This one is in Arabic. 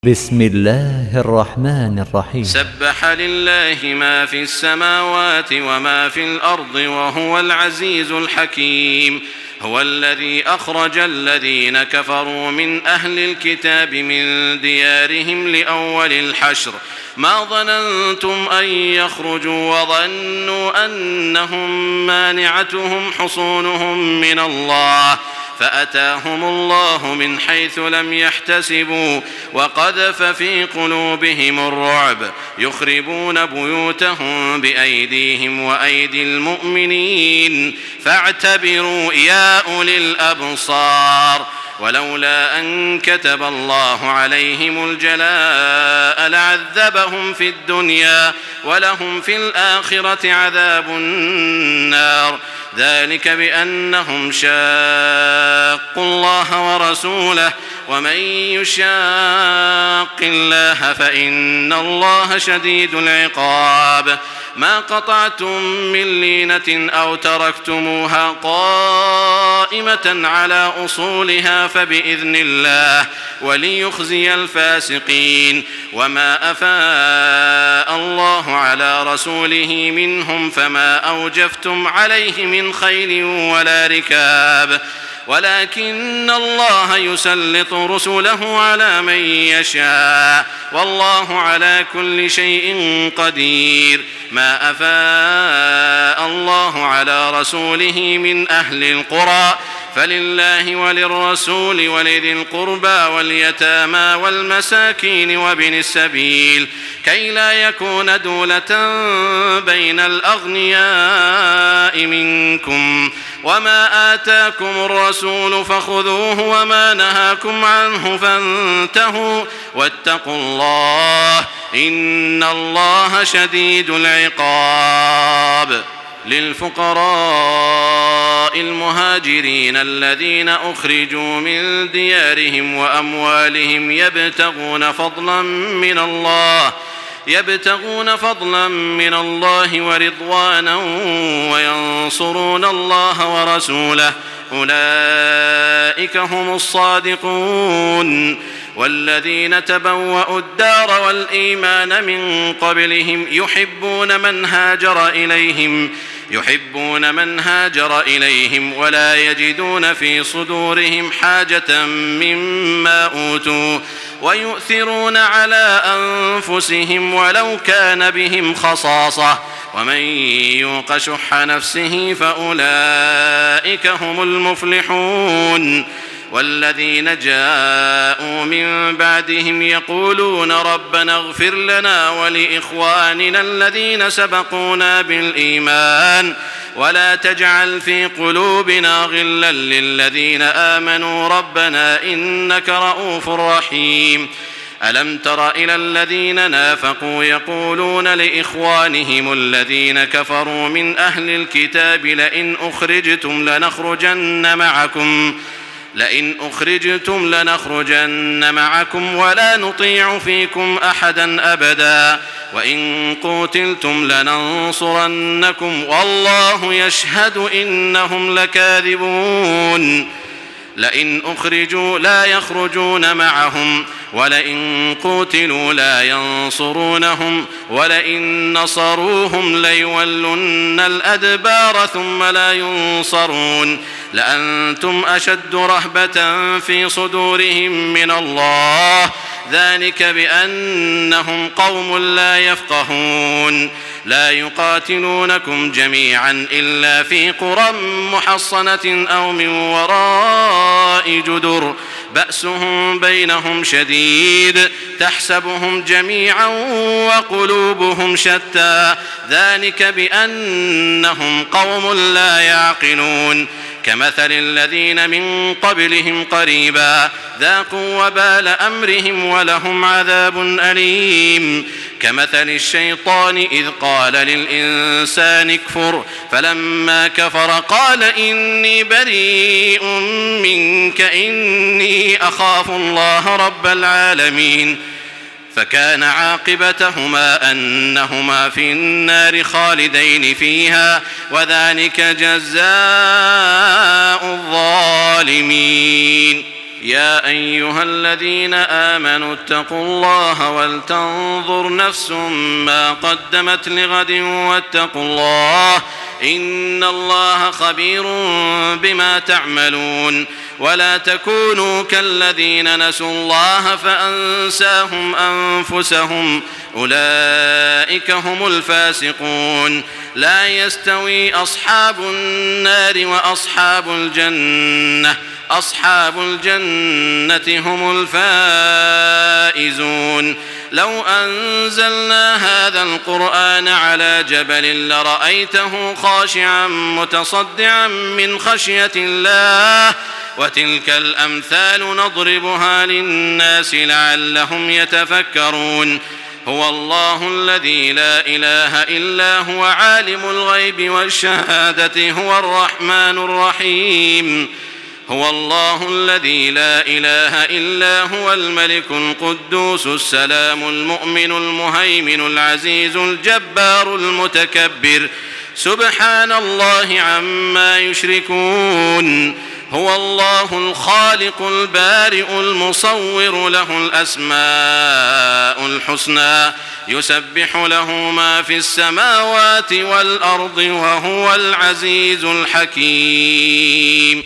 بسم الله الرحمن الرحيم. سبح لله ما في السماوات وما في الأرض وهو العزيز الحكيم. هو الذي أخرج الذين كفروا من أهل الكتاب من ديارهم لأول الحشر ما ظننتم أن يخرجوا وظنوا أنهم مانعتهم حصونهم من الله فأتاهم الله من حيث لم يحتسبوا وقذف في قلوبهم الرعب يخربون بيوتهم بأيديهم وأيدي المؤمنين فاعتبروا يا أولي الأبصار. ولولا أن كتب الله عليهم الجلاء لعذبهم في الدنيا ولهم في الآخرة عذاب النار ذلك بأنهم شاقوا الله ورسوله ومن يشاق الله فإن الله شديد العقاب. ما قطعتم من لينة أو تركتموها قائمة على أصولها فبإذن الله وليخزي الفاسقين. وما أفاء الله على رسوله منهم فما أوجفتم عليه من خيل ولا ركاب ولكن الله يسلط رسله على من يشاء والله على كل شيء قدير. ما أفاء الله على رسوله من أهل القرى فلله وللرسول ولذي القربى واليتامى والمساكين وابن السبيل كي لا يكون دولة بين الأغنياء منكم. وما آتاكم الرسول فخذوه وما نهاكم عنه فانتهوا واتقوا الله إن الله شديد العقاب. للفقراء المهاجرين الذين أخرجوا من ديارهم وأموالهم يبتغون فضلا من الله ورضوانا وينصرون الله ورسوله أولئك هم الصادقون. والذين تبوأوا الدار والإيمان من قبلهم يحبون من هاجر إليهم ولا يجدون في صدورهم حاجة مما أوتوا ويؤثرون على أنفسهم ولو كان بهم خصاصة ومن يوق شح نفسه فأولئك هم المفلحون. والذين جاءوا من بعدهم يقولون ربنا اغفر لنا ولإخواننا الذين سبقونا بالإيمان ولا تجعل في قلوبنا غلا للذين آمنوا ربنا إنك رؤوف رحيم. ألم تر إلى الذين نافقوا يقولون لإخوانهم الذين كفروا من أهل الكتاب لئن أخرجتم لنخرجن معكم ولا نطيع فيكم أحدا أبدا وإن قوتلتم لننصرنكم والله يشهد إنهم لكاذبون. لئن أخرجوا لا يخرجون معهم ولئن قوتلوا لا ينصرونهم ولئن نصروهم ليولن الأدبار ثم لا ينصرون لأنتم أشد رهبة في صدورهم من الله ذلك بأنهم قوم لا يفقهون. لا يقاتلونكم جميعا إلا في قرى محصنة أو من وراء جدر بأسهم بينهم شديد تحسبهم جميعا وقلوبهم شتى ذلك بأنهم قوم لا يعقلون. كمثل الذين من قبلهم قريبا ذاقوا وبال أمرهم ولهم عذاب أليم. كمثل الشيطان إذ قال للإنسان اكفر فلما كفر قال إني بريء منك إني أخاف الله رب العالمين فكان عاقبتهما أنهما في النار خالدين فيها وذلك جزاء الظالمين. يا أيها الذين آمنوا اتقوا الله ولتنظر نفس ما قدمت لغد واتقوا الله إن الله خبير بما تعملون ولا تكونوا كالذين نسوا الله فأنساهم أنفسهم أولئك هم الفاسقون لا يستوي أصحاب النار وأصحاب الجنة أصحاب الجنة هم الفائزون لو أنزلنا هذا القرآن على جبل لرأيته خاشعا متصدعا من خشية الله وتلك الأمثال نضربها للناس لعلهم يتفكرون هو الله الذي لا إله إلا هو عالم الغيب والشهادة هو الرحمن الرحيم هو الله الذي لا إله إلا هو الملك القدوس السلام المؤمن المهيمن العزيز الجبار المتكبر سبحان الله عما يشركون هو الله الخالق البارئ المصور له الأسماء الحسنى يسبح له ما في السماوات والأرض وهو العزيز الحكيم.